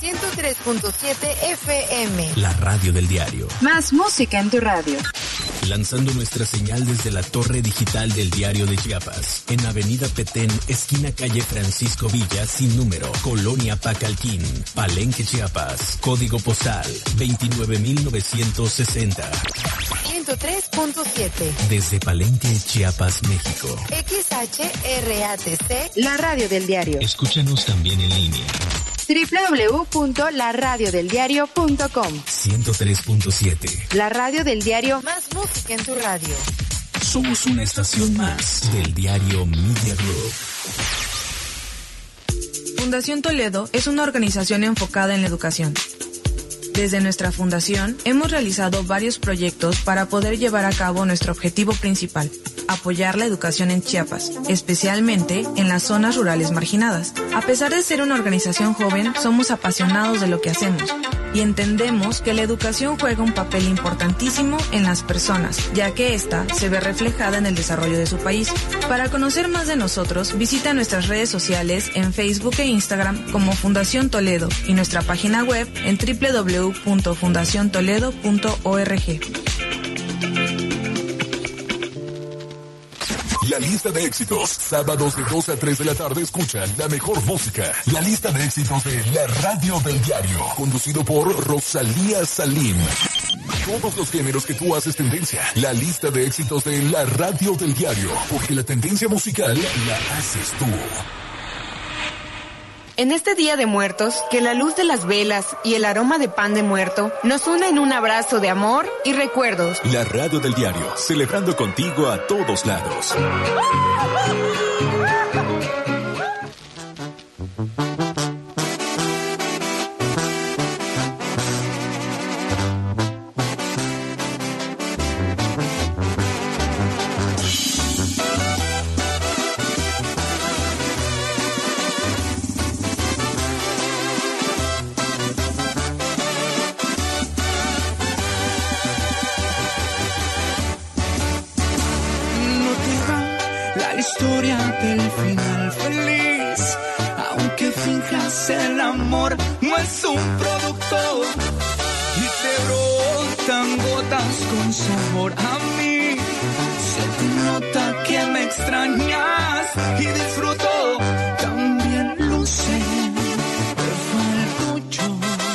103.7 FM. La radio del diario. Más música en tu radio. Lanzando nuestra señal desde la torre digital del Diario de Chiapas, en Avenida Petén, esquina calle Francisco Villa, sin número, Colonia Pacalquín, Palenque, Chiapas. Código postal 29960. 103.7. Desde Palenque, Chiapas, México. XHRATC, la radio del diario. Escúchanos también en línea. www.laradiodeldiario.com. 103.7. La radio del diario. Más música en tu radio. Somos una estación más del diario Media Group. Fundación Toledo es una organización enfocada en la educación. Desde nuestra fundación hemos realizado varios proyectos para poder llevar a cabo nuestro objetivo principal: apoyar la educación en Chiapas, especialmente en las zonas rurales marginadas. A pesar de ser una organización joven, somos apasionados de lo que hacemos y entendemos que la educación juega un papel importantísimo en las personas, ya que ésta se ve reflejada en el desarrollo de su país. Para conocer más de nosotros, visita nuestras redes sociales en Facebook e Instagram como Fundación Toledo y nuestra página web en www.fundaciontoledo.org. La lista de éxitos. Sábados de 2 a 3 de la tarde escuchan la mejor música. La lista de éxitos de la radio del diario. Conducido por Rosalía Salim. Todos los géneros que tú haces tendencia. La lista de éxitos de la radio del diario. Porque la tendencia musical la haces tú. En este Día de Muertos, que la luz de las velas y el aroma de pan de muerto nos una en un abrazo de amor y recuerdos. La radio del diario, celebrando contigo a todos lados. Historia del final feliz, aunque finjas el amor, no es un producto y te brotan gotas con sabor a mí. Se te nota que me extrañas y disfruto, también lo sé. Te falto yo,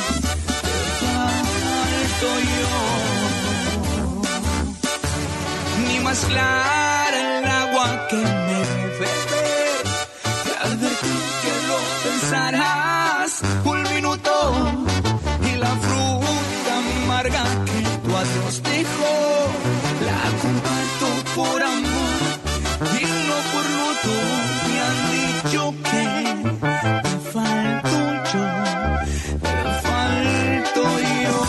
ni más clara el agua que me beber. Te advertí que lo pensarás un minuto y la fruta amarga que tu adiós dejó la comparto por amor y no por luto. Me han dicho que te falto yo, te falto yo.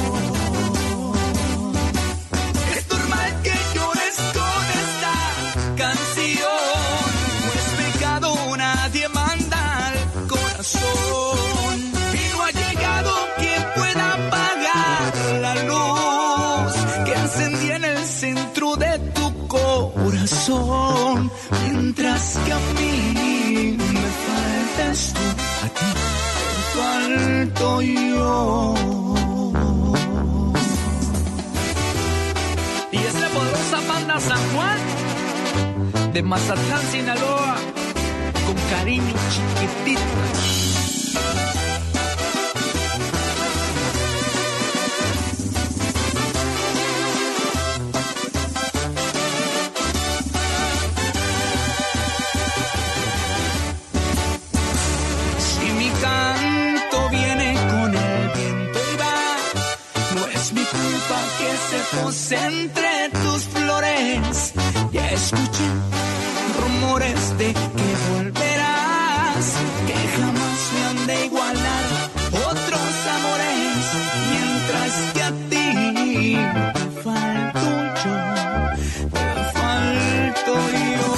Y no ha llegado quien pueda apagar la luz que encendí en el centro de tu corazón. Mientras que a mí me faltas tú, a ti te falto yo. Y es la poderosa banda San Juan de Mazatlán, Sinaloa, con cariño chiquitito. Si mi canto viene con el viento y va, no es mi culpa que se pose entre tus flores. Ya escuché rumores de que volverás, que jamás me han de igualar otros amores, mientras que a ti te falto yo, te falto yo.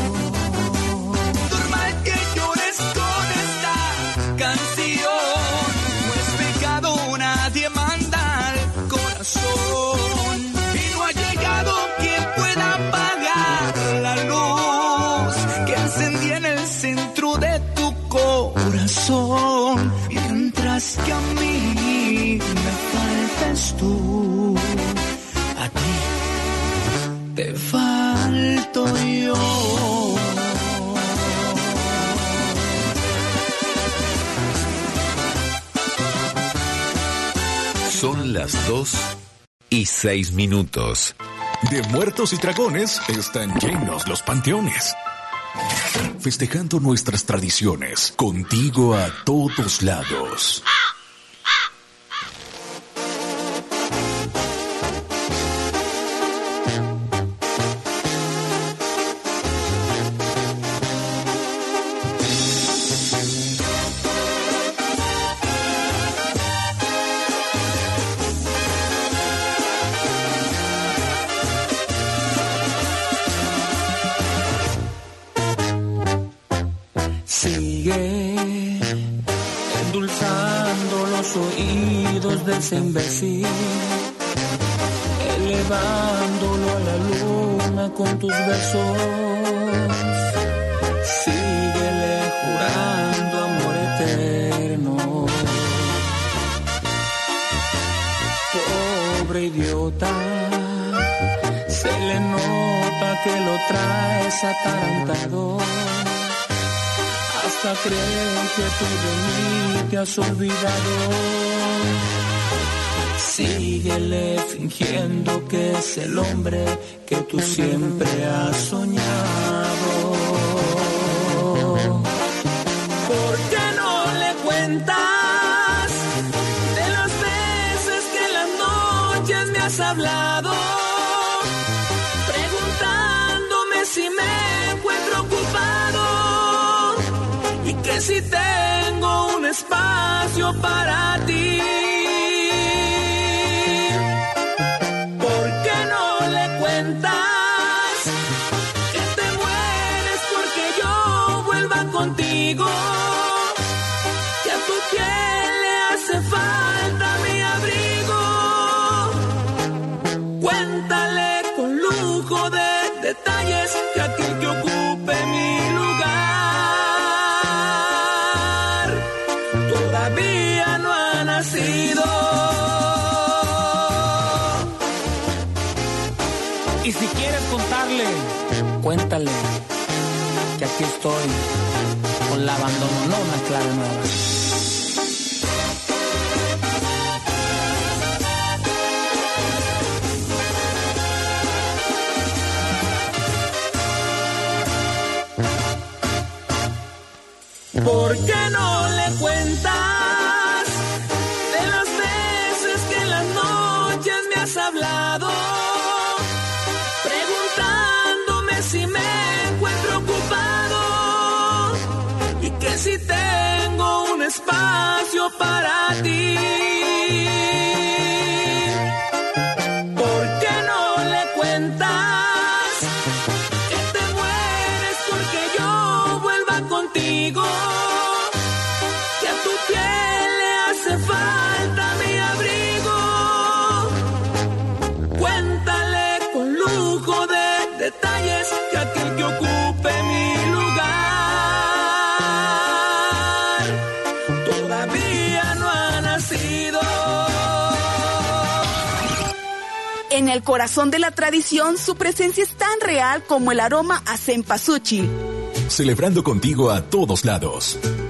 Normal que llores con esta canción, no es pecado, nadie manda al corazón, y no ha llegado quien pueda apagar la luz que encendí en el centro de tu corazón. Mientras más que a mí me faltas tú. A ti te falto yo. Son las 2:06. De muertos y dragones están llenos los panteones. Festejando nuestras tradiciones, contigo a todos lados. Ese imbécil, elevándolo a la luna con tus besos. Síguele jurando amor eterno. Pobre idiota, se le nota que lo traes atarantado. Hasta creen que tú de mí te has olvidado. Síguele fingiendo que es el hombre que tú siempre has soñado. ¿Por qué no le cuentas de las veces que en las noches me has hablado? Preguntándome si me encuentro ocupado y que si tengo un espacio para ti. Contigo, que a tu piel le hace falta mi abrigo. Cuéntale con lujo de detalles que aquel que ocupe mi lugar todavía no ha nacido. Y si quieres contarle, cuéntale que aquí estoy con la abandonona clave nueva. ¿Por qué no le cuentas de las veces que en las noches me has hablado? Preguntándome si me encuentro ocupado y que si tengo un espacio para ti. ¿Por qué no le cuentas que te mueres porque yo vuelva contigo? Que a tu piel le hace falta mi abrigo. Cuéntale con lujo de detalles que aquel que ocupe mi lugar todavía no ha nacido. En el corazón de la tradición, su presencia es tan real como el aroma a cempasúchil. Celebrando contigo a todos lados.